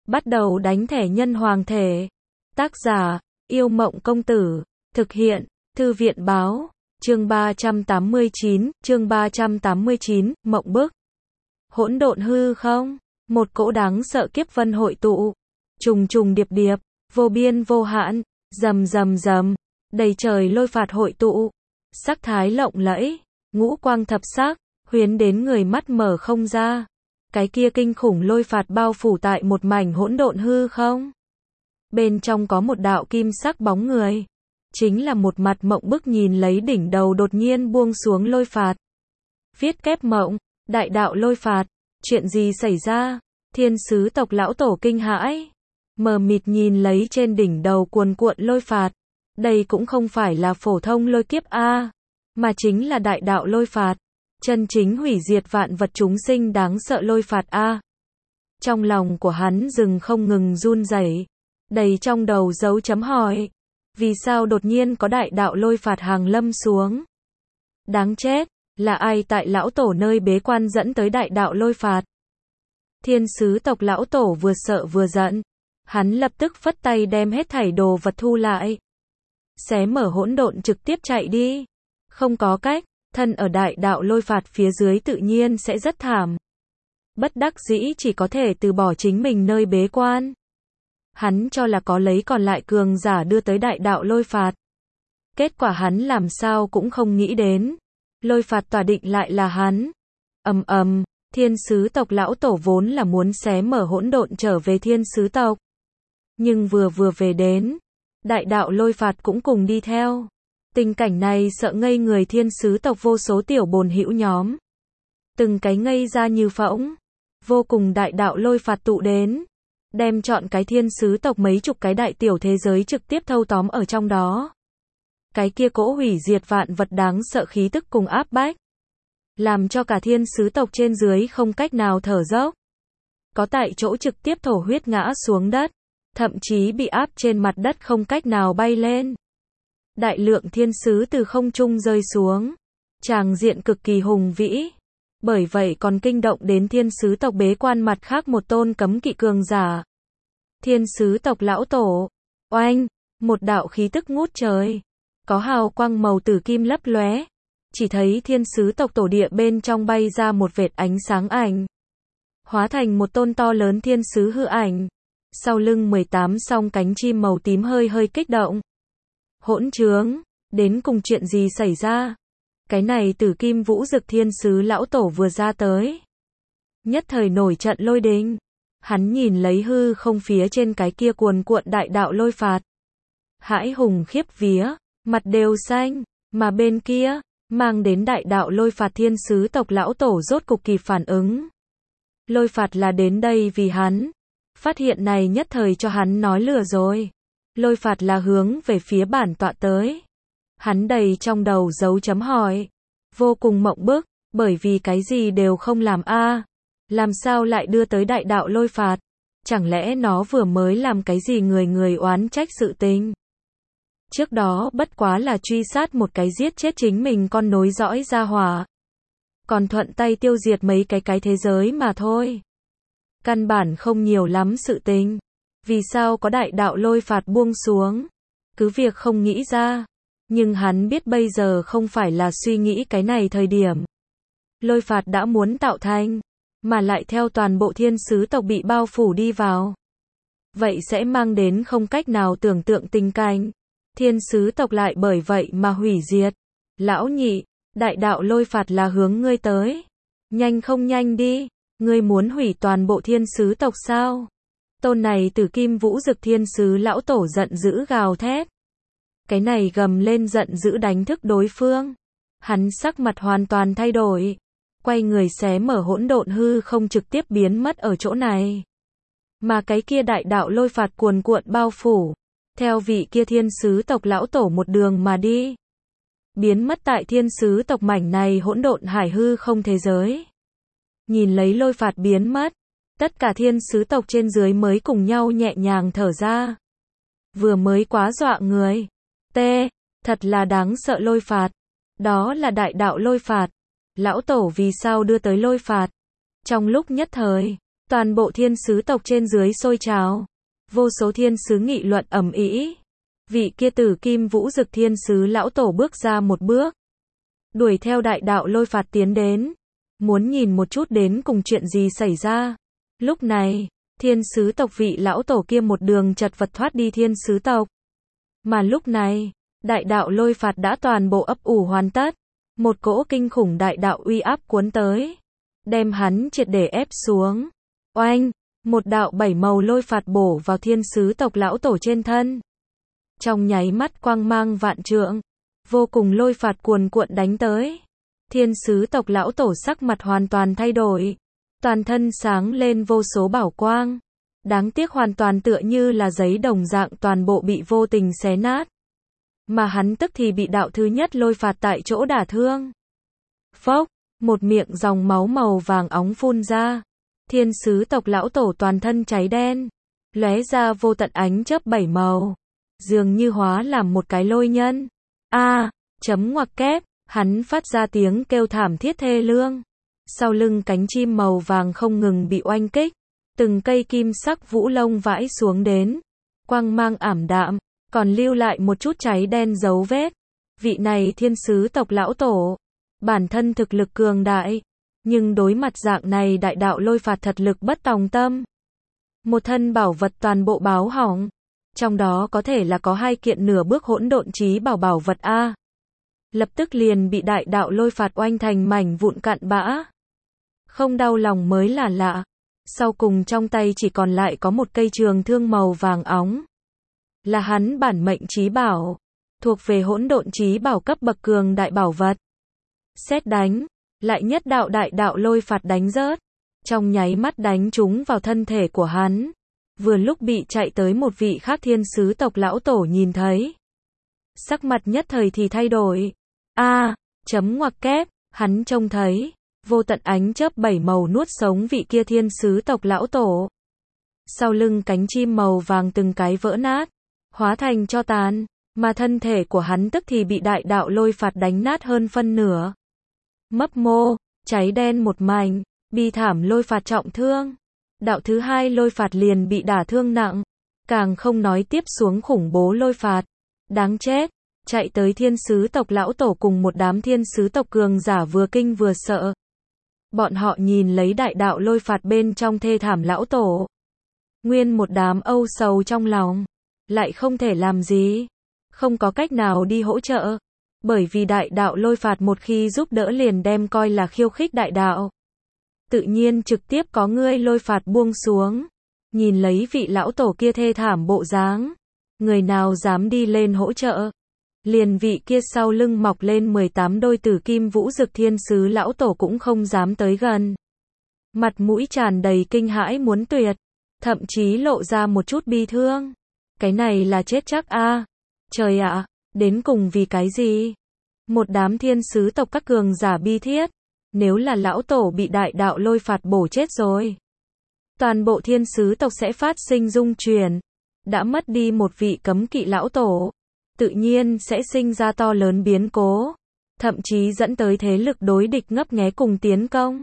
Bắt đầu đánh thẻ nhân hoàng thể. Tác giả, Yêu Mộng Công Tử. Thực hiện, Thư viện Báo. Chương 389, Mộng Bức. Hỗn độn hư không? Một cỗ đáng sợ kiếp vân hội tụ. Trùng trùng điệp điệp, vô biên vô hạn, rầm rầm rầm, đầy trời lôi phạt hội tụ. Sắc thái lộng lẫy, ngũ quang thập sắc, huyến đến người mắt mở không ra. Cái kia kinh khủng lôi phạt bao phủ tại một mảnh hỗn độn hư không. Bên trong có một đạo kim sắc bóng người. Chính là một mặt mộng bức nhìn lấy đỉnh đầu đột nhiên buông xuống lôi phạt. Viết kép mộng, đại đạo lôi phạt, chuyện gì xảy ra? Thiên sứ tộc lão tổ kinh hãi. Mờ mịt nhìn lấy trên đỉnh đầu cuồn cuộn lôi phạt. Đây cũng không phải là phổ thông lôi kiếp A, mà chính là đại đạo lôi phạt. Chân chính hủy diệt vạn vật chúng sinh đáng sợ lôi phạt A. Trong lòng của hắn dừng không ngừng run rẩy, đầy trong đầu dấu chấm hỏi. Vì sao đột nhiên có đại đạo lôi phạt hàng lâm xuống? Đáng chết, là ai tại lão tổ nơi bế quan dẫn tới đại đạo lôi phạt? Thiên sứ tộc lão tổ vừa sợ vừa giận. Hắn lập tức phất tay đem hết thảy đồ vật thu lại. Xé mở hỗn độn trực tiếp chạy đi. Không có cách, thân ở đại đạo lôi phạt phía dưới tự nhiên sẽ rất thảm. Bất đắc dĩ chỉ có thể từ bỏ chính mình nơi bế quan. Hắn cho là có lấy còn lại cường giả đưa tới đại đạo lôi phạt. Kết quả hắn làm sao cũng không nghĩ đến. Lôi phạt tỏa định lại là hắn. Thiên sứ tộc lão tổ vốn là muốn xé mở hỗn độn trở về thiên sứ tộc. Nhưng vừa về đến, đại đạo lôi phạt cũng cùng đi theo. Tình cảnh này sợ ngây người thiên sứ tộc vô số tiểu bồn hữu nhóm. Từng cái ngây ra như phỗng. Vô cùng đại đạo lôi phạt tụ đến. Đem chọn cái thiên sứ tộc mấy chục cái đại tiểu thế giới trực tiếp thâu tóm ở trong đó. Cái kia cỗ hủy diệt vạn vật đáng sợ khí tức cùng áp bách. Làm cho cả thiên sứ tộc trên dưới không cách nào thở dốc. Có tại chỗ trực tiếp thổ huyết ngã xuống đất. Thậm chí bị áp trên mặt đất không cách nào bay lên. Đại lượng thiên sứ từ không trung rơi xuống. Tràng diện cực kỳ hùng vĩ. Bởi vậy còn kinh động đến thiên sứ tộc bế quan mặt khác một tôn cấm kỵ cường giả. Thiên sứ tộc lão tổ. Oanh, một đạo khí tức ngút trời. Có hào quang màu tử kim lấp lóe. Chỉ thấy thiên sứ tộc tổ địa bên trong bay ra một vệt ánh sáng ảnh. Hóa thành một tôn to lớn thiên sứ hư ảnh. Sau lưng 18 song cánh chim màu tím hơi hơi kích động. Hỗn trướng, đến cùng chuyện gì xảy ra? Cái này tử kim vũ dực thiên sứ lão tổ vừa ra tới. Nhất thời nổi trận lôi đình. Hắn nhìn lấy hư không phía trên cái kia cuồn cuộn đại đạo lôi phạt. Hãi hùng khiếp vía, mặt đều xanh, mà bên kia, mang đến đại đạo lôi phạt thiên sứ tộc lão tổ rốt cục kịp phản ứng. Lôi phạt là đến đây vì hắn. Phát hiện này nhất thời cho hắn nói lừa rồi. Lôi phạt là hướng về phía bản tọa tới. Hắn đầy trong đầu dấu chấm hỏi. Vô cùng mộng bức, bởi vì cái gì đều không làm a. Làm sao lại đưa tới đại đạo lôi phạt? Chẳng lẽ nó vừa mới làm cái gì người oán trách sự tình? Trước đó bất quá là truy sát một cái giết chết chính mình con nối dõi gia hỏa. Còn thuận tay tiêu diệt mấy cái thế giới mà thôi. Căn bản không nhiều lắm sự tình. Vì sao có đại đạo lôi phạt buông xuống? Cứ việc không nghĩ ra. Nhưng hắn biết bây giờ không phải là suy nghĩ cái này thời điểm. Lôi phạt đã muốn tạo thành. Mà lại theo toàn bộ thiên sứ tộc bị bao phủ đi vào. Vậy sẽ mang đến không cách nào tưởng tượng tình cảnh. Thiên sứ tộc lại bởi vậy mà hủy diệt. Lão nhị, đại đạo lôi phạt là hướng ngươi tới. Nhanh không nhanh đi. Ngươi muốn hủy toàn bộ thiên sứ tộc sao? Tôn này tử kim vũ dực thiên sứ lão tổ giận dữ gào thét. Cái này gầm lên giận dữ đánh thức đối phương. Hắn sắc mặt hoàn toàn thay đổi. Quay người xé mở hỗn độn hư không trực tiếp biến mất ở chỗ này. Mà cái kia đại đạo lôi phạt cuồn cuộn bao phủ. Theo vị kia thiên sứ tộc lão tổ một đường mà đi. Biến mất tại thiên sứ tộc mảnh này hỗn độn hải hư không thế giới. Nhìn lấy lôi phạt biến mất. Tất cả thiên sứ tộc trên dưới mới cùng nhau nhẹ nhàng thở ra. Vừa mới quá dọa người. Thật là đáng sợ lôi phạt. Đó là đại đạo lôi phạt. Lão tổ vì sao đưa tới lôi phạt? Trong lúc nhất thời, Toàn bộ thiên sứ tộc trên dưới sôi trào. Vô số thiên sứ nghị luận ầm ĩ. Vị kia Tử Kim Vũ Dực thiên sứ lão tổ bước ra một bước, đuổi theo đại đạo lôi phạt tiến đến, muốn nhìn một chút đến cùng chuyện gì xảy ra. Lúc này, thiên sứ tộc vị lão tổ kia một đường chật vật thoát đi thiên sứ tộc. Mà lúc này, đại đạo lôi phạt đã toàn bộ ấp ủ hoàn tất. Một cỗ kinh khủng đại đạo uy áp cuốn tới, đem hắn triệt để ép xuống. Oanh, một đạo 7 màu lôi phạt bổ vào thiên sứ tộc lão tổ trên thân. Trong nháy mắt quang mang vạn trượng, vô cùng lôi phạt cuồn cuộn đánh tới. Thiên sứ tộc lão tổ sắc mặt hoàn toàn thay đổi, toàn thân sáng lên vô số bảo quang. Đáng tiếc hoàn toàn tựa như là giấy đồng dạng toàn bộ bị vô tình xé nát. Mà hắn tức thì bị đạo thứ nhất lôi phạt tại chỗ đả thương. Phốc, một miệng dòng máu màu vàng óng phun ra. Thiên sứ tộc lão tổ toàn thân cháy đen, lóe ra vô tận ánh chớp 7 màu, dường như hóa làm một cái lôi nhân. Chấm ngoặc kép, hắn phát ra tiếng kêu thảm thiết thê lương. Sau lưng cánh chim màu vàng không ngừng bị oanh kích, từng cây kim sắc vũ lông vãi xuống đến, quang mang ảm đạm, còn lưu lại một chút cháy đen dấu vết. Vị này thiên sứ tộc lão tổ, bản thân thực lực cường đại, nhưng đối mặt dạng này đại đạo lôi phạt thật lực bất tòng tâm. Một thân bảo vật toàn bộ báo hỏng, trong đó có thể là có 2 kiện nửa bước hỗn độn chí bảo vật A. Lập tức liền bị đại đạo lôi phạt oanh thành mảnh vụn cặn bã. Không đau lòng mới là lạ. Sau cùng trong tay chỉ còn lại có một cây trường thương màu vàng óng. Là hắn bản mệnh chí bảo, thuộc về hỗn độn chí bảo cấp bậc cường đại bảo vật. Sét đánh, lại nhất đạo đại đạo lôi phạt đánh rớt, trong nháy mắt đánh trúng vào thân thể của hắn. Vừa lúc bị chạy tới một vị khác thiên sứ tộc lão tổ nhìn thấy, sắc mặt nhất thời thì thay đổi. Chấm ngoặc kép, hắn trông thấy vô tận ánh chớp 7 màu nuốt sống vị kia thiên sứ tộc lão tổ. Sau lưng cánh chim màu vàng từng cái vỡ nát, hóa thành tro tàn, mà thân thể của hắn tức thì bị đại đạo lôi phạt đánh nát hơn phân nửa. Mấp mô, cháy đen một mảnh, bi thảm lôi phạt trọng thương. Đạo thứ 2 lôi phạt liền bị đả thương nặng, càng không nói tiếp xuống khủng bố lôi phạt. Đáng chết, chạy tới thiên sứ tộc lão tổ cùng một đám thiên sứ tộc cường giả vừa kinh vừa sợ. Bọn họ nhìn lấy đại đạo lôi phạt bên trong thê thảm lão tổ. Nguyên một đám âu sầu trong lòng, lại không thể làm gì, không có cách nào đi hỗ trợ. Bởi vì đại đạo lôi phạt một khi giúp đỡ liền đem coi là khiêu khích đại đạo. Tự nhiên trực tiếp có người lôi phạt buông xuống. Nhìn lấy vị lão tổ kia thê thảm bộ dáng, người nào dám đi lên hỗ trợ. Liền vị kia sau lưng mọc lên 18 đôi Tử Kim Vũ Dực thiên sứ lão tổ cũng không dám tới gần. Mặt mũi tràn đầy kinh hãi muốn tuyệt, thậm chí lộ ra một chút bi thương. Cái này là chết chắc a. Trời ạ, đến cùng vì cái gì? Một đám thiên sứ tộc các cường giả bi thiết, nếu là lão tổ bị đại đạo lôi phạt bổ chết rồi, toàn bộ thiên sứ tộc sẽ phát sinh dung chuyển. Đã mất đi một vị cấm kỵ lão tổ, tự nhiên sẽ sinh ra to lớn biến cố, thậm chí dẫn tới thế lực đối địch ngấp nghé cùng tiến công.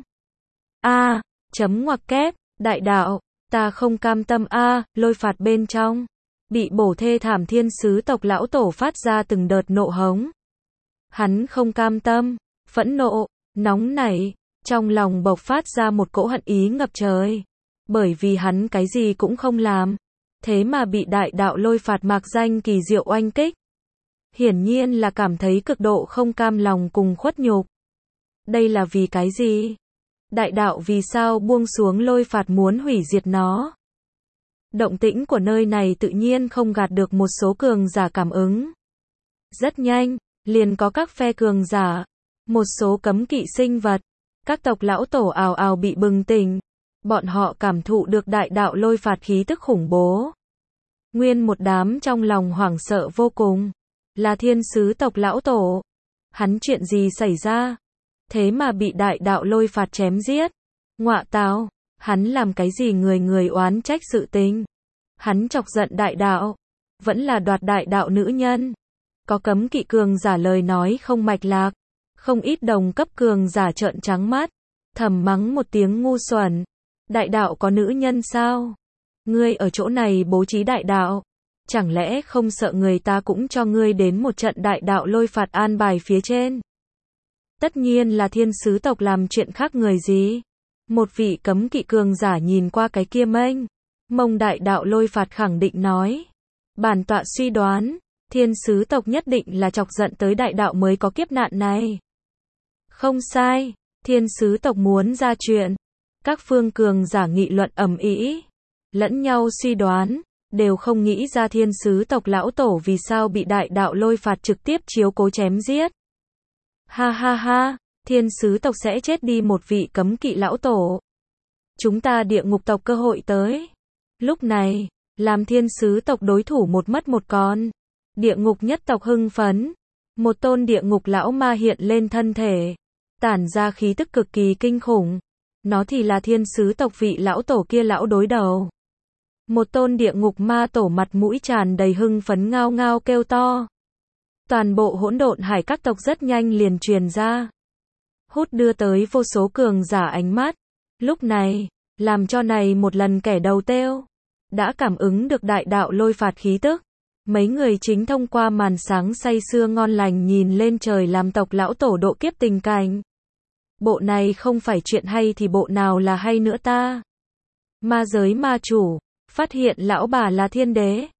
Chấm ngoặc kép, đại đạo, ta không cam tâm lôi phạt bên trong, bị bổ thê thảm thiên sứ tộc lão tổ phát ra từng đợt nộ hống. Hắn không cam tâm, phẫn nộ, nóng nảy, trong lòng bộc phát ra một cỗ hận ý ngập trời. Bởi vì hắn cái gì cũng không làm, thế mà bị đại đạo lôi phạt mạc danh kỳ diệu oanh kích. Hiển nhiên là cảm thấy cực độ không cam lòng cùng khuất nhục. Đây là vì cái gì? Đại đạo vì sao buông xuống lôi phạt muốn hủy diệt nó? Động tĩnh của nơi này tự nhiên không gạt được một số cường giả cảm ứng. Rất nhanh, liền có các phe cường giả, một số cấm kỵ sinh vật, các tộc lão tổ ào ào bị bừng tỉnh. Bọn họ cảm thụ được đại đạo lôi phạt khí tức khủng bố. Nguyên một đám trong lòng hoảng sợ vô cùng. Là thiên sứ tộc lão tổ. Hắn chuyện gì xảy ra? Thế mà bị đại đạo lôi phạt chém giết. Ngọa tào, hắn làm cái gì người người oán trách sự tình? Hắn chọc giận đại đạo, vẫn là đoạt đại đạo nữ nhân. Có cấm kỵ cường giả lời nói không mạch lạc, không ít đồng cấp cường giả trợn trắng mắt, thầm mắng một tiếng ngu xuẩn. Đại đạo có nữ nhân sao? Ngươi ở chỗ này bố trí đại đạo, chẳng lẽ không sợ người ta cũng cho ngươi đến một trận đại đạo lôi phạt an bài phía trên? Tất nhiên là thiên sứ tộc làm chuyện khác người gì? Một vị cấm kỵ cường giả nhìn qua cái kia mênh mông đại đạo lôi phạt khẳng định nói. Bản tọa suy đoán, thiên sứ tộc nhất định là chọc giận tới đại đạo mới có kiếp nạn này. Không sai, thiên sứ tộc muốn ra chuyện. Các phương cường giả nghị luận ầm ĩ, lẫn nhau suy đoán, đều không nghĩ ra thiên sứ tộc lão tổ vì sao bị đại đạo lôi phạt trực tiếp chiếu cố chém giết. Ha ha ha, thiên sứ tộc sẽ chết đi một vị cấm kỵ lão tổ. Chúng ta địa ngục tộc cơ hội tới. Lúc này, làm thiên sứ tộc đối thủ một mất một còn. Địa ngục nhất tộc hưng phấn. Một tôn địa ngục lão ma hiện lên thân thể, tản ra khí tức cực kỳ kinh khủng. Nó thì là thiên sứ tộc vị lão tổ kia lão đối đầu. Một tôn địa ngục ma tổ mặt mũi tràn đầy hưng phấn ngao ngao kêu to. Toàn bộ hỗn độn hải các tộc rất nhanh liền truyền ra. Hút đưa tới vô số cường giả ánh mắt. Lúc này, làm cho này một lần kẻ đầu têu đã cảm ứng được đại đạo lôi phạt khí tức. Mấy người chính thông qua màn sáng say sưa ngon lành nhìn lên trời làm tộc lão tổ độ kiếp tình cảnh. Bộ này không phải chuyện hay thì bộ nào là hay nữa ta? Ma giới ma chủ, phát hiện lão bà là thiên đế.